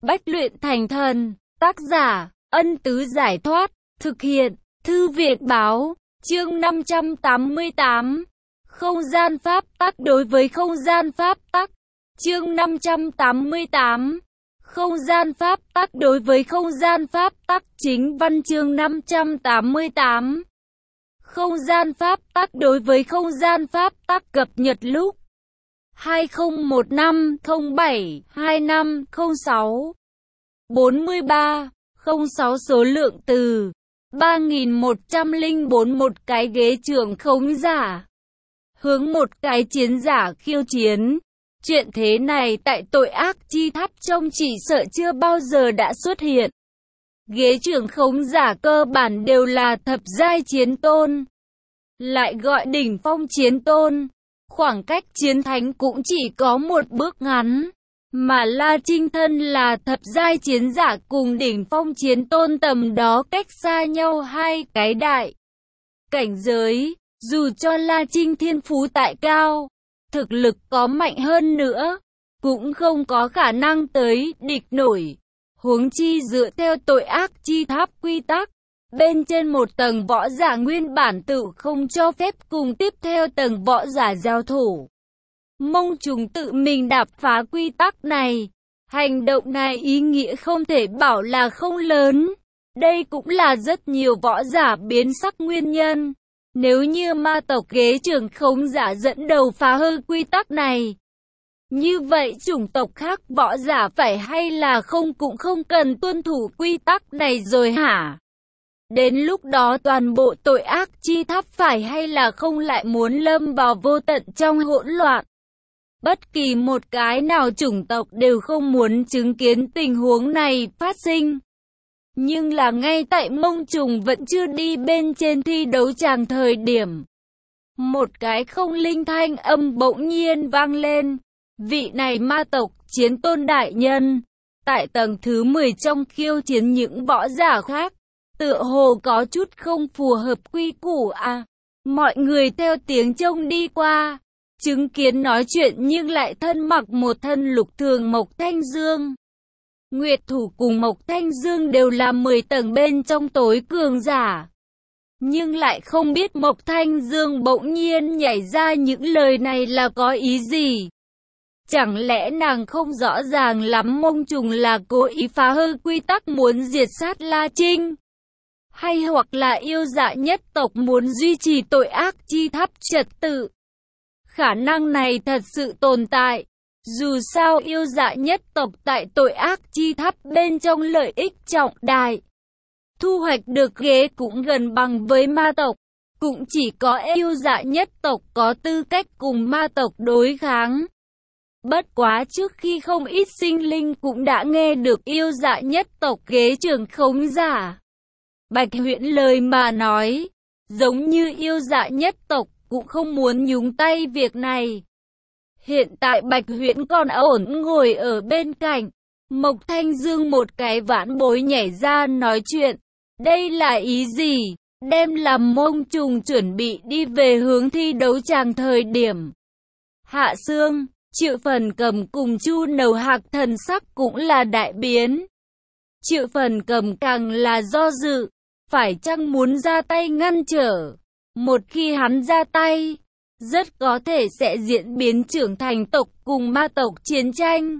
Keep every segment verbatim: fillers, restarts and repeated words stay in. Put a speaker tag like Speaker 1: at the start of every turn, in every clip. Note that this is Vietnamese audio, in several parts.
Speaker 1: Bách luyện thành thần. Tác giả, Ân Tứ Giải Thoát. Thực hiện, Thư Viện Báo. Chương năm trăm tám mươi tám. Không gian pháp tắc đối với không gian pháp tắc. Chương năm trăm tám mươi tám. Không gian pháp tắc đối với không gian pháp tắc. Chính văn chương năm trăm tám mươi tám. Không gian pháp tắc đối với không gian pháp tắc. Cập nhật lúc hai không một năm không bảy hai năm không sáu bốn mươi ba không sáu. Số lượng từ ba nghìn một trăm lẻ bốn. Một cái ghế trưởng khống giả hướng một cái chiến giả khiêu chiến. Chuyện thế này tại tội ác chi tháp trong chỉ sợ chưa bao giờ đã xuất hiện. Ghế trưởng khống giả cơ bản đều là thập giai chiến tôn, lại gọi đỉnh phong chiến tôn. Khoảng cách chiến thánh cũng chỉ có một bước ngắn, mà La Trinh thân là thập giai chiến giả cùng đỉnh phong chiến tôn tầm đó cách xa nhau hai cái đại cảnh giới. Dù cho La Trinh thiên phú tại cao, thực lực có mạnh hơn nữa, cũng không có khả năng tới địch nổi. Huống chi dựa theo tội ác chi tháp quy tắc, bên trên một tầng võ giả nguyên bản tự không cho phép cùng tiếp theo tầng võ giả giao thủ. Mông Trùng tự mình đạp phá quy tắc này. Hành động này ý nghĩa không thể bảo là không lớn. Đây cũng là rất nhiều võ giả biến sắc nguyên nhân. Nếu như ma tộc ghế trưởng khống giả dẫn đầu phá hư quy tắc này, như vậy chủng tộc khác võ giả phải hay là không cũng không cần tuân thủ quy tắc này rồi hả? Đến lúc đó toàn bộ tội ác chi tháp phải hay là không lại muốn lâm vào vô tận trong hỗn loạn. Bất kỳ một cái nào chủng tộc đều không muốn chứng kiến tình huống này phát sinh. Nhưng là ngay tại Mông Trùng vẫn chưa đi bên trên thi đấu tràng thời điểm, một cái không linh thanh âm bỗng nhiên vang lên. Vị này ma tộc chiến tôn đại nhân, tại tầng thứ mười trong khiêu chiến những võ giả khác, tựa hồ có chút không phù hợp quy củ à. Mọi người theo tiếng trông đi qua, chứng kiến nói chuyện nhưng lại thân mặc một thân lục thường Mộc Thanh Dương. Nguyệt Thủ cùng Mộc Thanh Dương đều là mười tầng bên trong tối cường giả. Nhưng lại không biết Mộc Thanh Dương bỗng nhiên nhảy ra những lời này là có ý gì. Chẳng lẽ nàng không rõ ràng lắm Mông Trùng là cố ý phá hư quy tắc muốn diệt sát La Trinh? Hay hoặc là yêu dạ nhất tộc muốn duy trì tội ác chi tháp trật tự? Khả năng này thật sự tồn tại. Dù sao yêu dạ nhất tộc tại tội ác chi tháp bên trong lợi ích trọng đại. Thu hoạch được ghế cũng gần bằng với ma tộc. Cũng chỉ có yêu dạ nhất tộc có tư cách cùng ma tộc đối kháng. Bất quá trước khi không ít sinh linh cũng đã nghe được yêu dạ nhất tộc ghế trưởng khống giả Bạch Huyễn lời mà nói. Giống như yêu dạ nhất tộc cũng không muốn nhúng tay việc này. Hiện tại Bạch Huyễn còn ổn ngồi ở bên cạnh. Mộc Thanh Dương một cái vãn bối nhảy ra nói chuyện. Đây là ý gì? Đem làm Mông Trùng chuẩn bị đi về hướng thi đấu tràng thời điểm. Hạ Sương, Triệu Phần Cầm cùng Chu Nầu Hạc thần sắc cũng là đại biến. Triệu Phần Cầm càng là do dự. Phải chăng muốn ra tay ngăn trở? Một khi hắn ra tay, rất có thể sẽ diễn biến trưởng thành tộc cùng ma tộc chiến tranh.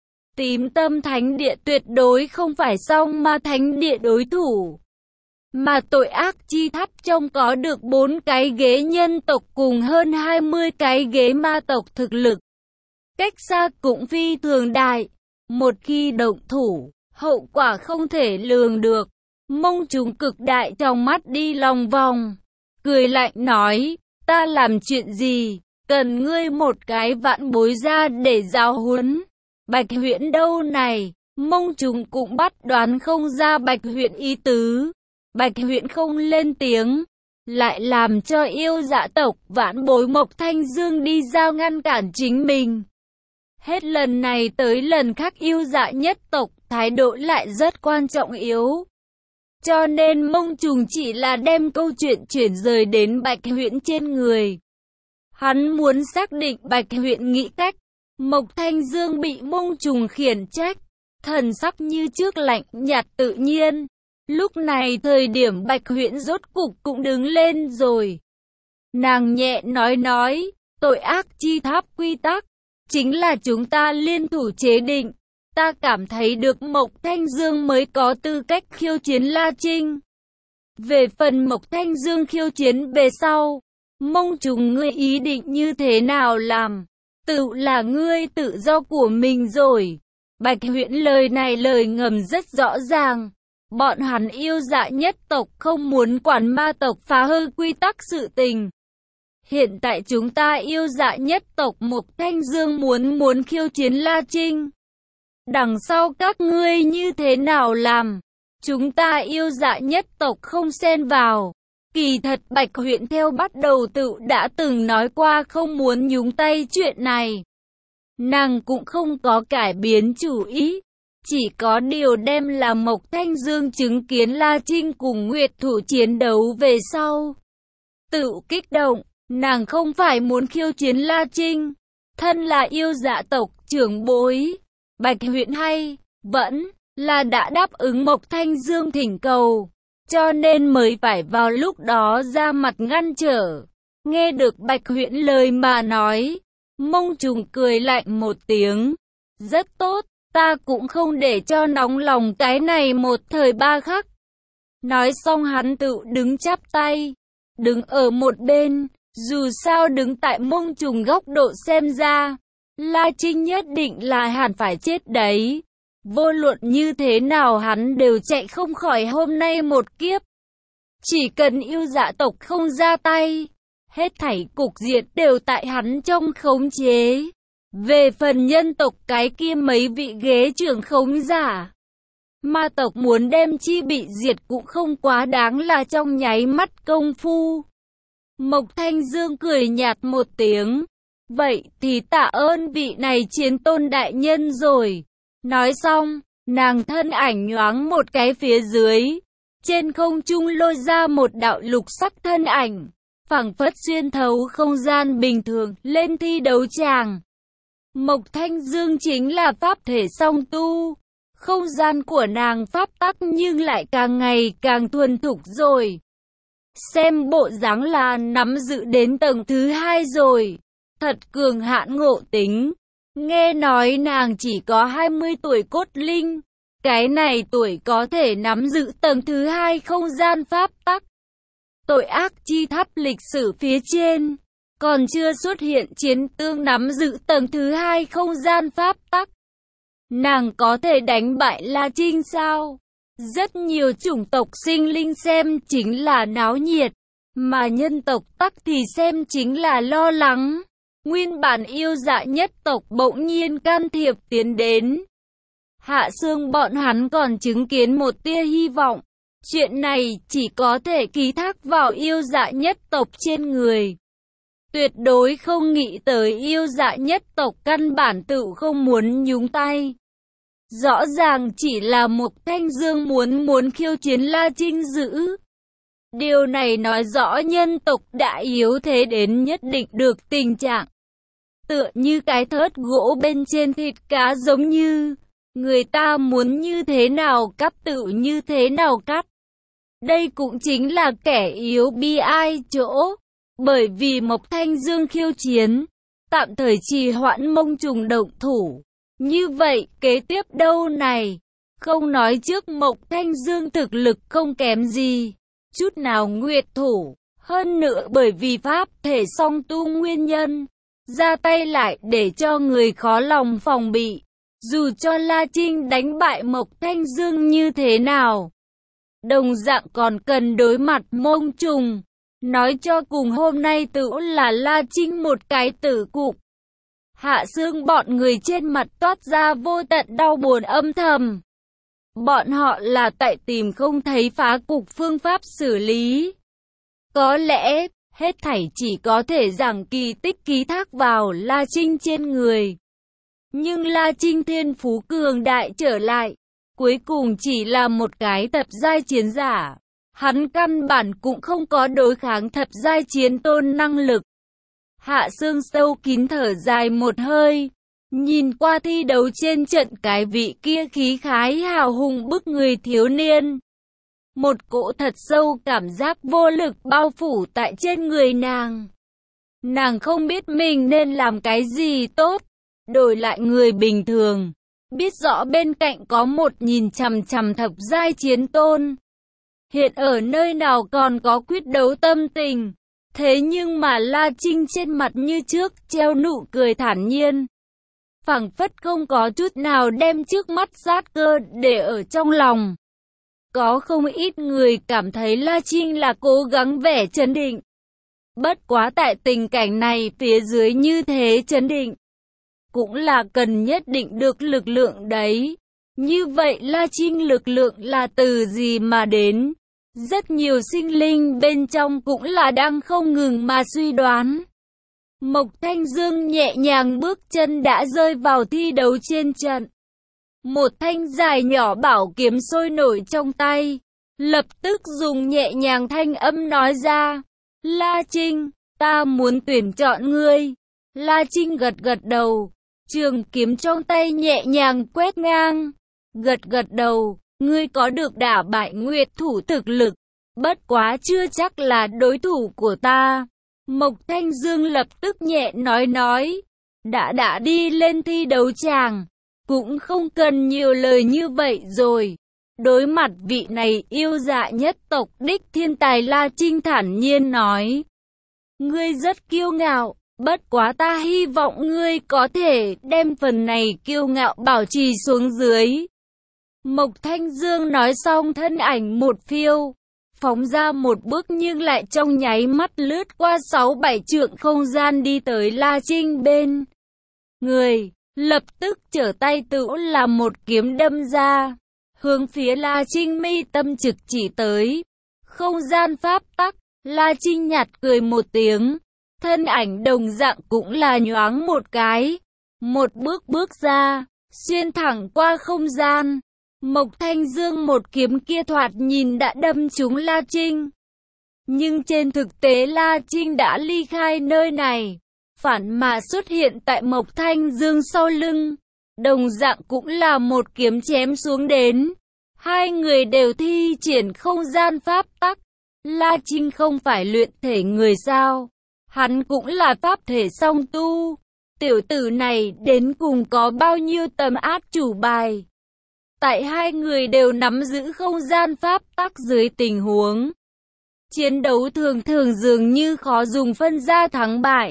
Speaker 1: Tím Tâm Thánh Địa tuyệt đối không phải song ma thánh địa đối thủ. Mà tội ác chi tháp trong có được bốn cái ghế nhân tộc cùng hơn hai mươi cái ghế ma tộc thực lực. Cách xa cũng phi thường đại. Một khi động thủ, hậu quả không thể lường được. Mông Trùng cực đại trong mắt đi lòng vòng. Cười lạnh nói, ta làm chuyện gì, cần ngươi một cái vạn bối ra để giáo huấn. Bạch Huyễn đâu này? Mông Trùng cũng bắt đoán không ra Bạch Huyễn ý tứ. Bạch Huyễn không lên tiếng, lại làm cho yêu dạ tộc vãn bối Mộc Thanh Dương đi giao ngăn cản chính mình. Hết lần này tới lần khác yêu dạ nhất tộc thái độ lại rất quan trọng yếu. Cho nên Mông Trùng chỉ là đem câu chuyện chuyển rời đến Bạch Huyễn trên người. Hắn muốn xác định Bạch Huyễn nghĩ cách. Mộc Thanh Dương bị Mông Trùng khiển trách. thần sắc như trước lạnh nhạt tự nhiên. Lúc này thời điểm Bạch Huyễn rốt cục cũng đứng lên rồi. Nàng nhẹ nói nói, tội ác chi tháp quy tắc, chính là chúng ta liên thủ chế định. Ta cảm thấy được Mộc Thanh Dương mới có tư cách khiêu chiến La Trinh. Về phần Mộc Thanh Dương khiêu chiến về sau, Mông Trùng ngươi ý định như thế nào làm, tự là ngươi tự do của mình rồi. Bạch Huyễn lời này lời ngầm rất rõ ràng. Bọn hắn yêu dạ nhất tộc không muốn quản ma tộc phá hư quy tắc sự tình. Hiện tại chúng ta yêu dạ nhất tộc Mộc Thanh Dương muốn muốn khiêu chiến La Trinh. Đằng sau các ngươi như thế nào làm, chúng ta yêu dạ nhất tộc không xen vào. Kỳ thật Bạch Huyễn theo bắt đầu tự đã từng nói qua không muốn nhúng tay chuyện này. Nàng cũng không có cải biến chủ ý. Chỉ có điều đem là Mộc Thanh Dương chứng kiến La Trinh cùng Nguyệt Thủ chiến đấu về sau. Tự kích động, nàng không phải muốn khiêu chiến La Trinh. Thân là yêu dạ tộc trưởng bối, Bạch Huyễn hay, vẫn là đã đáp ứng Mộc Thanh Dương thỉnh cầu. Cho nên mới phải vào lúc đó ra mặt ngăn trở. Nghe được Bạch Huyễn lời mà nói, Mông Trùng cười lạnh một tiếng. Rất tốt. Ta cũng không để cho nóng lòng cái này một thời ba khắc. Nói xong hắn tự đứng chắp tay, đứng ở một bên, dù sao đứng tại Mông Trùng góc độ xem ra, La Trinh nhất định là hẳn phải chết đấy. Vô luận như thế nào hắn đều chạy không khỏi hôm nay một kiếp. Chỉ cần yêu dạ tộc không ra tay, hết thảy cục diện đều tại hắn trong khống chế. Về phần nhân tộc cái kia mấy vị ghế trưởng khống giả, ma tộc muốn đem chi bị diệt cũng không quá đáng là trong nháy mắt công phu. Mộc Thanh Dương cười nhạt một tiếng, vậy thì tạ ơn vị này chiến tôn đại nhân rồi. Nói xong, nàng thân ảnh nhoáng một cái phía dưới, trên không trung lôi ra một đạo lục sắc thân ảnh, phảng phất xuyên thấu không gian bình thường lên thi đấu tràng. Mộc Thanh Dương chính là pháp thể song tu, không gian của nàng pháp tắc nhưng lại càng ngày càng thuần thục rồi. Xem bộ dáng là nắm giữ đến tầng thứ hai rồi, thật cường hãn ngộ tính. Nghe nói nàng chỉ có hai mươi tuổi cốt linh, cái này tuổi có thể nắm giữ tầng thứ hai không gian pháp tắc. Tội ác chi tháp lịch sử phía trên, còn chưa xuất hiện chiến tương nắm giữ tầng thứ hai không gian pháp tắc. Nàng có thể đánh bại La Trinh sao? Rất nhiều chủng tộc sinh linh xem chính là náo nhiệt, mà nhân tộc tắc thì xem chính là lo lắng. Nguyên bản yêu dạ nhất tộc bỗng nhiên can thiệp tiến đến. Hạ Sương bọn hắn còn chứng kiến một tia hy vọng. Chuyện này chỉ có thể ký thác vào yêu dạ nhất tộc trên người. Tuyệt đối không nghĩ tới yêu dạ nhất tộc căn bản tự không muốn nhúng tay. Rõ ràng chỉ là Mộc Thanh Dương muốn muốn khiêu chiến La Trinh dữ. Điều này nói rõ nhân tộc đã yếu thế đến nhất định được tình trạng. Tựa như cái thớt gỗ bên trên thịt cá giống như, người ta muốn như thế nào cắt tự như thế nào cắt. Đây cũng chính là kẻ yếu bi ai chỗ. Bởi vì Mộc Thanh Dương khiêu chiến, tạm thời trì hoãn Mông Trùng động thủ. Như vậy, kế tiếp đâu này? Không nói trước Mộc Thanh Dương thực lực không kém gì, chút nào Nguyệt Thủ. Hơn nữa bởi vì pháp thể song tu nguyên nhân, ra tay lại để cho người khó lòng phòng bị. Dù cho La Trinh đánh bại Mộc Thanh Dương như thế nào, đồng dạng còn cần đối mặt Mông Trùng. Nói cho cùng hôm nay tự là La Trinh một cái tử cục. Hạ Sương bọn người trên mặt toát ra vô tận đau buồn âm thầm. Bọn họ là tại tìm không thấy phá cục phương pháp xử lý. Có lẽ, hết thảy chỉ có thể rằng kỳ tích ký thác vào La Trinh trên người. Nhưng La Trinh thiên phú cường đại trở lại, cuối cùng chỉ là một cái thập giai chiến giả. Hắn căn bản cũng không có đối kháng thập giai chiến tôn năng lực. Hạ Sương sâu kín thở dài một hơi, Nhìn qua thi đấu trên trận cái vị kia khí khái hào hùng bức người thiếu niên. Một cỗ thật sâu cảm giác vô lực bao phủ tại trên người nàng. Nàng không biết mình nên làm cái gì tốt. Đổi lại người bình thường, biết rõ bên cạnh có một nhìn chằm chằm thập giai chiến tôn. Hiện ở nơi nào còn có quyết đấu tâm tình. Thế nhưng mà La Trinh trên mặt như trước treo nụ cười thản nhiên. Phảng phất không có chút nào đem trước mắt sát cơ để ở trong lòng. Có không ít người cảm thấy La Trinh là cố gắng vẻ trấn định. Bất quá tại tình cảnh này phía dưới như thế trấn định. Cũng là cần nhất định được lực lượng đấy. Như vậy La Trinh lực lượng là từ gì mà đến? Rất nhiều sinh linh bên trong cũng là đang không ngừng mà suy đoán. Mộc Thanh Dương nhẹ nhàng bước chân đã rơi vào thi đấu trên trận. Một thanh dài nhỏ bảo kiếm sôi nổi trong tay. Lập tức dùng nhẹ nhàng thanh âm nói ra. La Trinh, ta muốn tuyển chọn ngươi. La Trinh gật gật đầu. Trường kiếm trong tay nhẹ nhàng quét ngang. Gật gật đầu, ngươi có được đả bại Nguyệt thủ thực lực. Bất quá chưa chắc là đối thủ của ta. Mộc Thanh Dương lập tức nhẹ nói nói. Đã đã đi lên thi đấu tràng. Cũng không cần nhiều lời như vậy rồi. Đối mặt vị này yêu dạ nhất tộc đích thiên tài La Trinh thản nhiên nói. Ngươi rất kiêu ngạo. Bất quá ta hy vọng ngươi có thể đem phần này kiêu ngạo bảo trì xuống dưới. Mộc Thanh Dương nói xong thân ảnh một phiêu. Phóng ra một bước nhưng lại trong nháy mắt lướt qua sáu bảy trượng không gian đi tới La Trinh bên người. Lập tức trở tay tựu là một kiếm đâm ra. Hướng phía La Trinh mi tâm trực chỉ tới. Không gian pháp tắc. La Trinh nhạt cười một tiếng. Thân ảnh đồng dạng cũng là nhoáng một cái. Một bước bước ra. Xuyên thẳng qua không gian. Mộc Thanh Dương một kiếm kia thoạt nhìn đã đâm trúng La Trinh. Nhưng trên thực tế La Trinh đã ly khai nơi này. Phản mà xuất hiện tại Mộc Thanh Dương sau lưng. Đồng dạng cũng là một kiếm chém xuống đến. Hai người đều thi triển không gian pháp tắc. La Trinh không phải luyện thể người sao? Hắn cũng là pháp thể song tu. Tiểu tử này đến cùng có bao nhiêu tầm át chủ bài? Tại hai người đều nắm giữ không gian pháp tắc dưới tình huống chiến đấu thường thường dường như khó dùng phân ra thắng bại.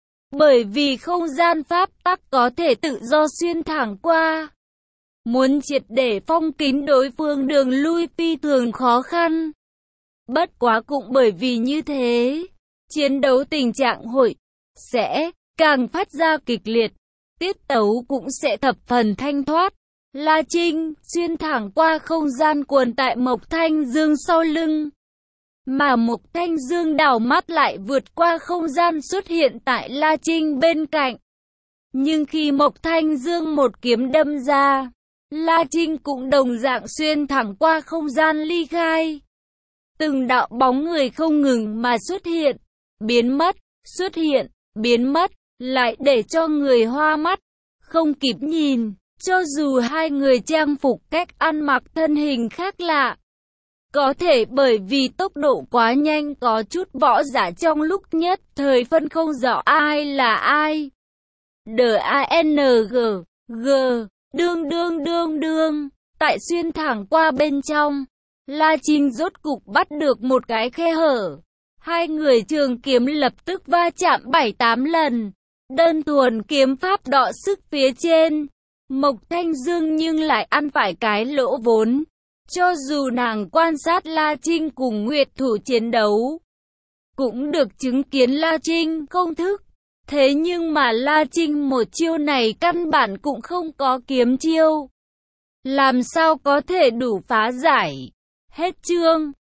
Speaker 1: Bởi vì không gian pháp tắc có thể tự do xuyên thẳng qua. Muốn triệt để phong kín đối phương đường lui phi thường khó khăn. Bất quá cũng bởi vì như thế, chiến đấu tình trạng hội sẽ càng phát ra kịch liệt, tiết tấu cũng sẽ thập phần thanh thoát. La Trinh xuyên thẳng qua không gian quần tại Mộc Thanh Dương sau lưng. Mà Mộc Thanh Dương đảo mắt lại vượt qua không gian xuất hiện tại La Trinh bên cạnh. Nhưng khi Mộc Thanh Dương một kiếm đâm ra, La Trinh cũng đồng dạng xuyên thẳng qua không gian ly khai. Từng đạo bóng người không ngừng mà xuất hiện, biến mất, xuất hiện, biến mất, lại để cho người hoa mắt, không kịp nhìn. Cho dù hai người trang phục cách ăn mặc thân hình khác lạ, có thể bởi vì tốc độ quá nhanh có chút võ giả trong lúc nhất thời phân không rõ ai là ai. D-A-N-G, G, đương đương đương đương, tại xuyên thẳng qua bên trong, La Trinh rốt cục bắt được một cái khe hở. Hai người trường kiếm lập tức va chạm bảy tám lần, đơn thuần kiếm pháp đọ sức phía trên. Mộc Thanh Dương nhưng lại ăn phải cái lỗ vốn. Cho dù nàng quan sát La Trinh cùng Nguyệt thủ chiến đấu, cũng được chứng kiến La Trinh không thức. Thế nhưng mà La Trinh một chiêu này căn bản cũng không có kiếm chiêu. Làm sao có thể đủ phá giải? Hết chương.